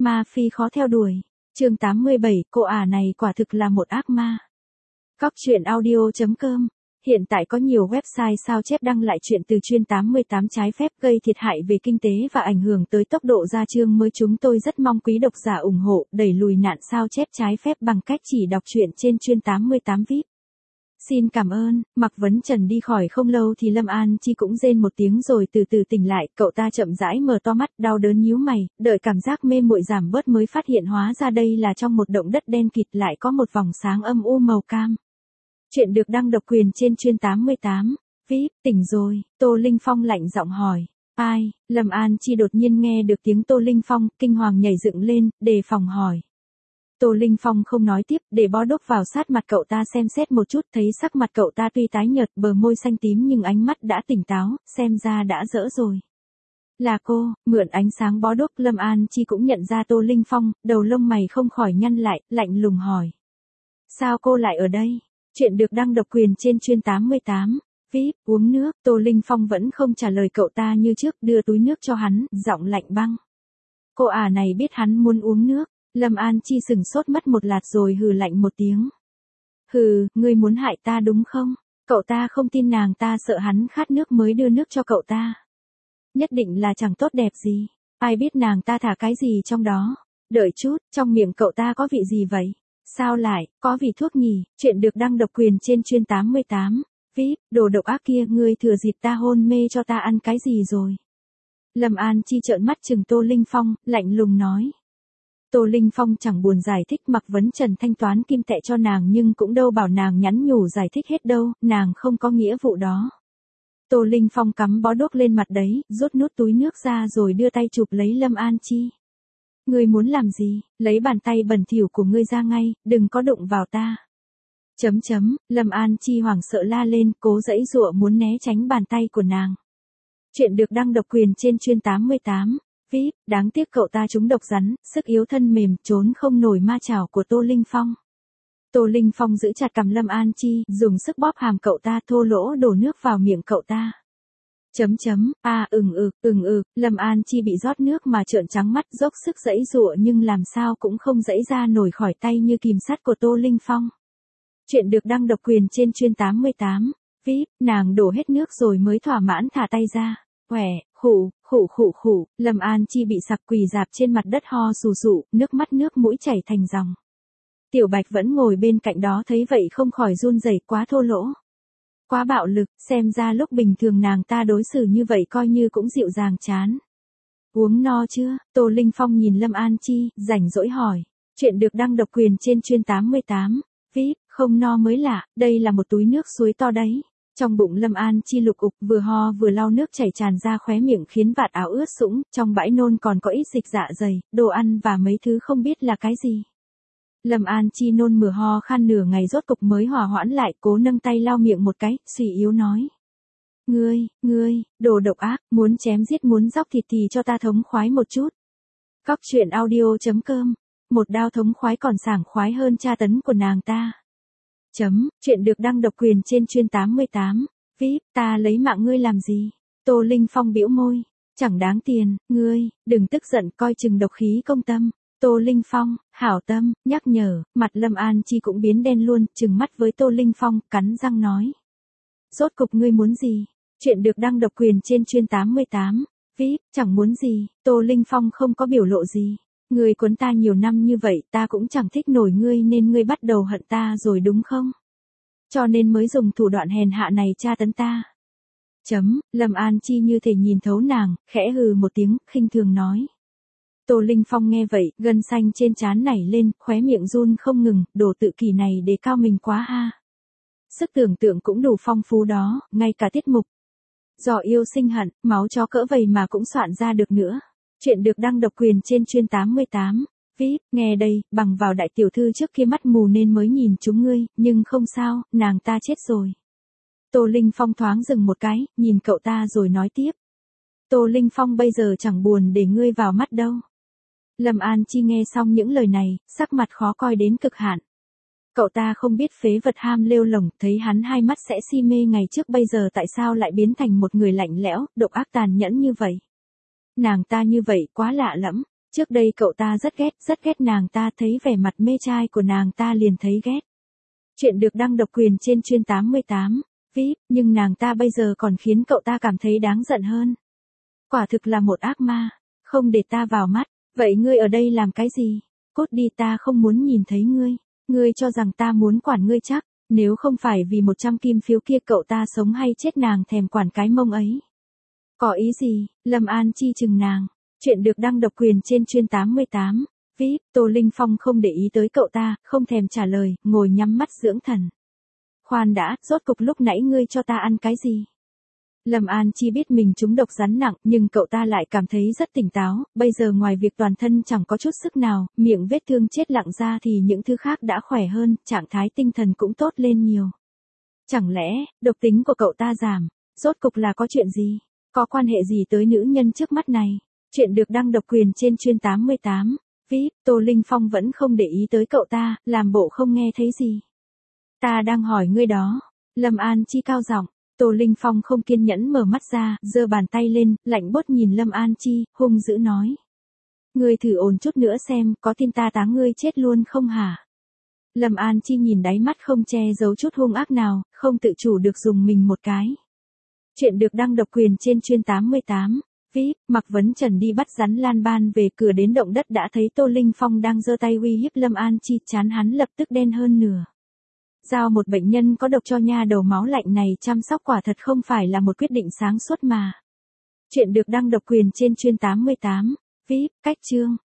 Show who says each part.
Speaker 1: Ma phi khó theo đuổi. Chương 87, cô ả này quả thực là một ác ma. Góc truyện audio.com. Hiện tại có nhiều website sao chép đăng lại chuyện từ Truyện 88 trái phép gây thiệt hại về kinh tế và ảnh hưởng tới tốc độ ra chương mới. Chúng tôi rất mong quý độc giả ủng hộ, đẩy lùi nạn sao chép trái phép bằng cách chỉ đọc truyện trên Truyện 88 VIP. Xin cảm ơn. Mạc Vấn Trần đi khỏi không lâu thì Lâm An Chi cũng rên một tiếng rồi từ từ tỉnh lại. Cậu ta chậm rãi mở to mắt, đau đớn nhíu mày, đợi cảm giác mê muội giảm bớt mới phát hiện hóa ra đây là trong một động đất đen kịt lại có một vòng sáng âm u màu cam. Chuyện được đăng độc quyền trên Truyện 88. VIP, tỉnh rồi, Tô Linh Phong lạnh giọng hỏi. Ai? Lâm An Chi đột nhiên nghe được tiếng Tô Linh Phong, kinh hoàng nhảy dựng lên, đề phòng hỏi. Tô Linh Phong không nói tiếp, để bó đuốc vào sát mặt cậu ta xem xét một chút, thấy sắc mặt cậu ta tuy tái nhợt, bờ môi xanh tím nhưng ánh mắt đã tỉnh táo, xem ra đã đỡ rồi. Là cô. Mượn ánh sáng bó đuốc, Lâm An Chi cũng nhận ra Tô Linh Phong, đầu lông mày không khỏi nhăn lại, lạnh lùng hỏi. Sao cô lại ở đây? Chuyện được đăng độc quyền trên Truyện 88. VIP, uống nước. Tô Linh Phong vẫn không trả lời cậu ta như trước, đưa túi nước cho hắn, giọng lạnh băng. Cô ả này biết hắn muốn uống nước. Lâm An Chi sừng sốt mất một lát rồi hừ lạnh một tiếng. Hừ, ngươi muốn hại ta đúng không? Cậu ta không tin nàng ta sợ hắn khát nước mới đưa nước cho cậu ta. Nhất định là chẳng tốt đẹp gì. Ai biết nàng ta thả cái gì trong đó. Đợi chút, trong miệng cậu ta có vị gì vậy? Sao lại, có vị thuốc nhỉ? Chuyện được đăng độc quyền trên Truyện 88. VIP, đồ độc ác kia, ngươi thừa dịp ta hôn mê cho ta ăn cái gì rồi? Lâm An Chi trợn mắt trừng Tô Linh Phong, lạnh lùng nói. Tô Linh Phong chẳng buồn giải thích, Mạc Vấn Trần thanh toán kim tệ cho nàng nhưng cũng đâu bảo nàng nhắn nhủ giải thích hết đâu, nàng không có nghĩa vụ đó. Tô Linh Phong cắm bó đuốc lên mặt đấy, rút nút túi nước ra rồi đưa tay chụp lấy Lâm An Chi. Ngươi muốn làm gì? Lấy bàn tay bẩn thỉu của ngươi ra ngay, đừng có đụng vào ta. Lâm An Chi hoảng sợ la lên, cố giãy giụa muốn né tránh bàn tay của nàng. Chuyện được đăng độc quyền trên Truyện 88. VIP, đáng tiếc cậu ta trúng độc rắn, sức yếu thân mềm, trốn không nổi ma chảo của Tô Linh Phong. Tô Linh Phong giữ chặt cằm Lâm An Chi, dùng sức bóp hàm cậu ta, thô lỗ đổ nước vào miệng cậu ta. Lâm An Chi bị rót nước mà trợn trắng mắt, dốc sức giãy giụa nhưng làm sao cũng không giãy ra nổi khỏi tay như kìm sắt của Tô Linh Phong. Chuyện được đăng độc quyền trên Truyện 88. VIP, nàng đổ hết nước rồi mới thỏa mãn thả tay ra. Khụ, Lâm An Chi bị sặc quỳ rạp trên mặt đất ho sù sụ, nước mắt nước mũi chảy thành dòng. Tiểu Bạch vẫn ngồi bên cạnh đó thấy vậy không khỏi run rẩy, quá thô lỗ. Quá bạo lực, xem ra lúc bình thường nàng ta đối xử như vậy coi như cũng dịu dàng chán. Uống no chưa? Tô Linh Phong nhìn Lâm An Chi, rảnh rỗi hỏi. Chuyện được đăng độc quyền trên Truyện 88. VIP, không no mới lạ, đây là một túi nước suối to đấy. Trong bụng Lâm An Chi lục ục, vừa ho vừa lau nước chảy tràn ra khóe miệng khiến vạt áo ướt sũng, trong bãi nôn còn có ít dịch dạ dày, đồ ăn và mấy thứ không biết là cái gì. Lâm An Chi nôn mửa ho khan nửa ngày rốt cục mới hòa hoãn lại, cố nâng tay lau miệng một cái, suy yếu nói. Ngươi, đồ độc ác, muốn chém giết muốn dóc thịt thì cho ta thống khoái một chút. Góc truyện audio.com. Một đao thống khoái còn sảng khoái hơn tra tấn của nàng ta. Chuyện được đăng độc quyền trên Truyện 88. VIP, ta lấy mạng ngươi làm gì? Tô Linh Phong bĩu môi. Chẳng đáng tiền, ngươi, đừng tức giận, coi chừng độc khí công tâm. Tô Linh Phong, hảo tâm, nhắc nhở, mặt Lâm An Chi cũng biến đen luôn, trừng mắt với Tô Linh Phong, cắn răng nói. Rốt cục ngươi muốn gì? Chuyện được đăng độc quyền trên Truyện 88. VIP, chẳng muốn gì, Tô Linh Phong không có biểu lộ gì. Ngươi quấn ta nhiều năm như vậy, ta cũng chẳng thích nổi ngươi nên ngươi bắt đầu hận ta rồi đúng không? Cho nên mới dùng thủ đoạn hèn hạ này tra tấn ta. Lâm An Chi như thể nhìn thấu nàng, khẽ hừ một tiếng, khinh thường nói. Tô Linh Phong nghe vậy, gân xanh trên trán nảy lên, khóe miệng run không ngừng, đồ tự kỷ này đề cao mình quá ha. Sức tưởng tượng cũng đủ phong phú đó, ngay cả tiết mục. Do yêu sinh hận, máu chó cỡ vầy mà cũng soạn ra được nữa. Chuyện được đăng độc quyền trên Truyện 88. VIP, nghe đây, bằng vào đại tiểu thư trước kia mắt mù nên mới nhìn chúng ngươi, nhưng không sao, nàng ta chết rồi. Tô Linh Phong thoáng dừng một cái, nhìn cậu ta rồi nói tiếp. Tô Linh Phong bây giờ chẳng buồn để ngươi vào mắt đâu. Lâm An Chi nghe xong những lời này, sắc mặt khó coi đến cực hạn. Cậu ta không biết phế vật ham lêu lổng, thấy hắn hai mắt sẽ si mê ngày trước bây giờ tại sao lại biến thành một người lạnh lẽo, độc ác tàn nhẫn như vậy. Nàng ta như vậy quá lạ lẫm. Trước đây cậu ta rất ghét nàng ta, thấy vẻ mặt mê trai của nàng ta liền thấy ghét. Chuyện được đăng độc quyền trên Chuyên 88. VIP, nhưng nàng ta bây giờ còn khiến cậu ta cảm thấy đáng giận hơn. Quả thực là một ác ma, không để ta vào mắt, vậy ngươi ở đây làm cái gì? Cút đi, ta không muốn nhìn thấy ngươi. Ngươi cho rằng ta muốn quản ngươi chắc, nếu không phải vì 100 kim phiếu kia cậu ta sống hay chết nàng thèm quản cái mông ấy. Có ý gì? Lâm An Chi chừng nàng. Chuyện được đăng độc quyền trên Chuyên 88. VIP, Tô Linh Phong không để ý tới cậu ta, không thèm trả lời, ngồi nhắm mắt dưỡng thần. Khoan đã, rốt cục lúc nãy ngươi cho ta ăn cái gì? Lâm An Chi biết mình trúng độc rắn nặng, nhưng cậu ta lại cảm thấy rất tỉnh táo, bây giờ ngoài việc toàn thân chẳng có chút sức nào, miệng vết thương chết lặng ra thì những thứ khác đã khỏe hơn, trạng thái tinh thần cũng tốt lên nhiều. Chẳng lẽ, độc tính của cậu ta giảm, rốt cục là có chuyện gì? Có quan hệ gì tới nữ nhân trước mắt này? Chuyện được đăng độc quyền trên Chuyên 88. VIP, Tô Linh Phong vẫn không để ý tới cậu ta, làm bộ không nghe thấy gì. Ta đang hỏi ngươi đó. Lâm An Chi cao giọng. Tô Linh Phong không kiên nhẫn mở mắt ra, giơ bàn tay lên, lạnh buốt nhìn Lâm An Chi, hung dữ nói. Ngươi thử ồn chút nữa xem, có tin ta táng ngươi chết luôn không hả? Lâm An Chi nhìn đáy mắt không che giấu chút hung ác nào, không tự chủ được dùng mình một cái. Chuyện được đăng độc quyền trên Chuyên 88. VIP, Mạc Vấn Trần đi bắt rắn Lan Ban về, cửa đến động đất đã thấy Tô Linh Phong đang giơ tay uy hiếp Lâm An Chi, trán hắn lập tức đen hơn nửa. Giao một bệnh nhân có độc cho nha đầu máu lạnh này chăm sóc quả thật không phải là một quyết định sáng suốt mà. Chuyện được đăng độc quyền trên Chuyên 88. VIP, cách chương.